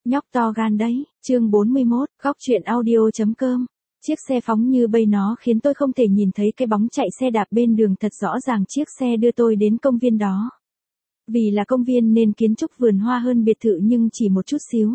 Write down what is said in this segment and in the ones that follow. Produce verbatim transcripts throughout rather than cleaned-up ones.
Nhóc to gan đấy, chương bốn mươi mốt, góc truyện audio.com. Chiếc xe phóng như bay nó khiến tôi không thể nhìn thấy cái bóng chạy xe đạp bên đường, thật rõ ràng chiếc xe đưa tôi đến công viên đó. Vì là công viên nên kiến trúc vườn hoa hơn biệt thự nhưng chỉ một chút xíu.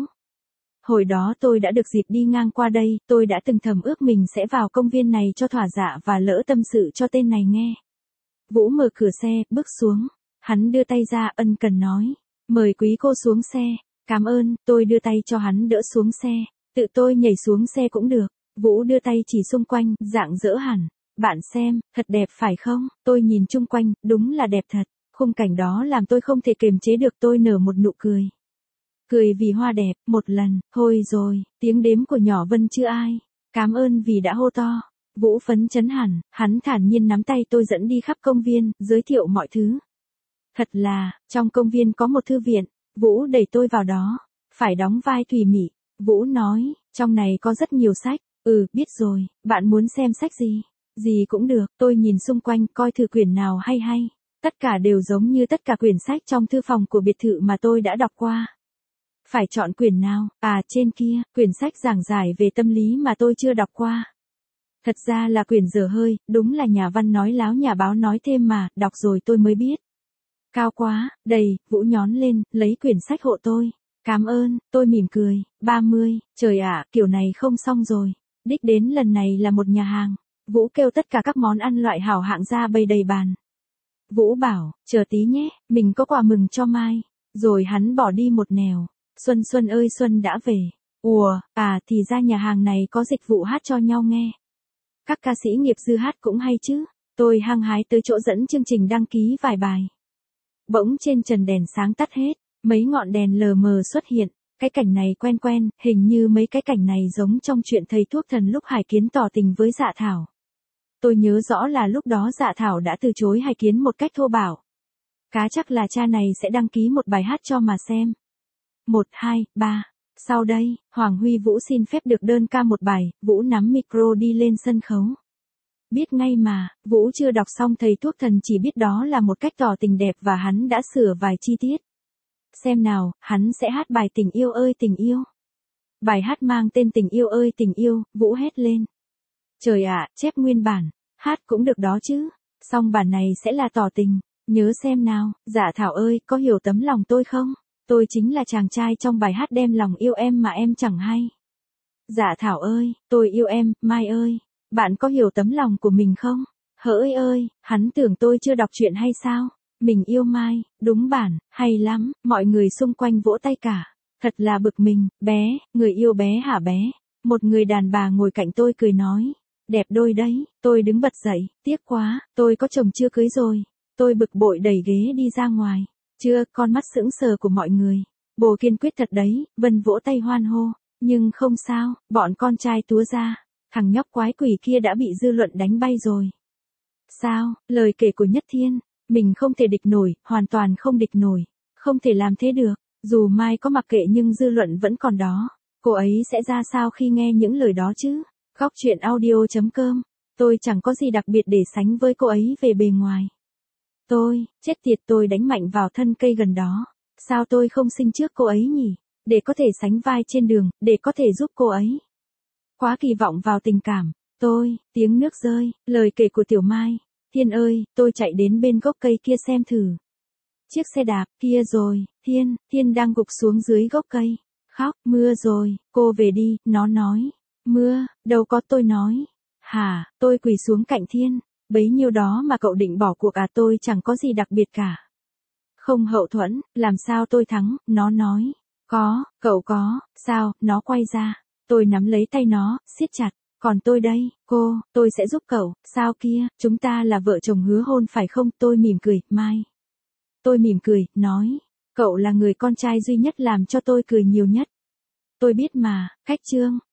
Hồi đó tôi đã được dịp đi ngang qua đây, tôi đã từng thầm ước mình sẽ vào công viên này cho thỏa dạ và lỡ tâm sự cho tên này nghe. Vũ mở cửa xe, bước xuống. Hắn đưa tay ra ân cần nói. Mời quý cô xuống xe. Cảm ơn, tôi đưa tay cho hắn đỡ xuống xe. Tự tôi nhảy xuống xe cũng được. Vũ đưa tay chỉ xung quanh, dạng dỡ hẳn. Bạn xem, thật đẹp phải không? Tôi nhìn chung quanh, đúng là đẹp thật. Khung cảnh đó làm tôi không thể kiềm chế được, tôi nở một nụ cười. Cười vì hoa đẹp, một lần, thôi rồi, tiếng đếm của nhỏ Vân chưa ai. Cảm ơn vì đã hô to. Vũ phấn chấn hẳn, hắn thản nhiên nắm tay tôi dẫn đi khắp công viên, giới thiệu mọi thứ. Thật là, trong công viên có một thư viện. Vũ đẩy tôi vào đó. Phải đóng vai Thùy Mị. Vũ nói, trong này có rất nhiều sách. Ừ, biết rồi, bạn muốn xem sách gì? Gì cũng được, tôi nhìn xung quanh coi thử quyển nào hay hay. Tất cả đều giống như tất cả quyển sách trong thư phòng của biệt thự mà tôi đã đọc qua. Phải chọn quyển nào? À, trên kia, quyển sách giảng giải về tâm lý mà tôi chưa đọc qua. Thật ra là quyển dở hơi, đúng là nhà văn nói láo nhà báo nói thêm mà, đọc rồi tôi mới biết. Cao quá, đầy, Vũ nhón lên, lấy quyển sách hộ tôi. Cảm ơn, tôi mỉm cười. ba mươi, trời ạ, kiểu này không xong rồi. Đích đến lần này là một nhà hàng. Vũ kêu tất cả các món ăn loại hảo hạng ra bày đầy bàn. Vũ bảo, chờ tí nhé, mình có quà mừng cho Mai. Rồi hắn bỏ đi một nẻo. Xuân Xuân ơi Xuân đã về. Ùa, à thì ra nhà hàng này có dịch vụ hát cho nhau nghe. Các ca sĩ nghiệp dư hát cũng hay chứ. Tôi hăng hái tới chỗ dẫn chương trình đăng ký vài bài. Bỗng trên trần đèn sáng tắt hết, mấy ngọn đèn lờ mờ xuất hiện. Cái cảnh này quen quen, hình như mấy cái cảnh này giống trong chuyện thầy thuốc thần lúc Hải Kiến tỏ tình với Dạ Thảo. Tôi nhớ rõ là lúc đó Dạ Thảo đã từ chối Hải Kiến một cách thô bạo. Cá chắc là cha này sẽ đăng ký một bài hát cho mà xem. Một, hai, ba. Sau đây, Hoàng Huy Vũ xin phép được đơn ca một bài. Vũ nắm micro đi lên sân khấu. Biết ngay mà, Vũ chưa đọc xong thầy thuốc thần, chỉ biết đó là một cách tỏ tình đẹp và hắn đã sửa vài chi tiết. Xem nào, hắn sẽ hát bài Tình yêu ơi tình yêu. Bài hát mang tên Tình yêu ơi tình yêu, Vũ hét lên. Trời ạ, chép nguyên bản, hát cũng được đó chứ, song bản này sẽ là tỏ tình. Nhớ xem nào, Dạ Thảo ơi, có hiểu tấm lòng tôi không? Tôi chính là chàng trai trong bài hát đem lòng yêu em mà em chẳng hay. Dạ Thảo ơi, tôi yêu em, Mai ơi. Bạn có hiểu tấm lòng của mình không? Hỡi ơi, hắn tưởng tôi chưa đọc truyện hay sao? Mình yêu Mai, đúng bản, hay lắm, mọi người xung quanh vỗ tay cả. Thật là bực mình, bé, người yêu bé hả bé? Một người đàn bà ngồi cạnh tôi cười nói. Đẹp đôi đấy, tôi đứng bật dậy, tiếc quá, tôi có chồng chưa cưới rồi. Tôi bực bội đẩy ghế đi ra ngoài. Chưa, con mắt sững sờ của mọi người. Bồ kiên quyết thật đấy, Vân vỗ tay hoan hô. Nhưng không sao, bọn con trai túa ra. Thằng nhóc quái quỷ kia đã bị dư luận đánh bay rồi. Sao, lời kể của Nhất Thiên, mình không thể địch nổi, hoàn toàn không địch nổi. Không thể làm thế được, dù Mai có mặc kệ nhưng dư luận vẫn còn đó. Cô ấy sẽ ra sao khi nghe những lời đó chứ? Góc truyện audio.com. Tôi chẳng có gì đặc biệt để sánh với cô ấy về bề ngoài. Tôi, chết tiệt, tôi đánh mạnh vào thân cây gần đó. Sao tôi không sinh trước cô ấy nhỉ? Để có thể sánh vai trên đường, để có thể giúp cô ấy. Quá kỳ vọng vào tình cảm. Tôi, tiếng nước rơi, lời kể của Tiểu Mai. Thiên ơi, tôi chạy đến bên gốc cây kia xem thử. Chiếc xe đạp, kia rồi, Thiên, Thiên đang gục xuống dưới gốc cây. Khóc, mưa rồi, cô về đi, nó nói. Mưa, đâu có, tôi nói. Hả, tôi quỳ xuống cạnh Thiên. Bấy nhiêu đó mà cậu định bỏ cuộc à? Tôi chẳng có gì đặc biệt cả. Không hậu thuẫn, làm sao tôi thắng, nó nói. Có, cậu có, sao, nó quay ra. Tôi nắm lấy tay nó, siết chặt. Còn tôi đây, cô, tôi sẽ giúp cậu. Sao kia, chúng ta là vợ chồng hứa hôn phải không? Tôi mỉm cười, Mai. Tôi mỉm cười, nói. Cậu là người con trai duy nhất làm cho tôi cười nhiều nhất. Tôi biết mà, Khách Trương,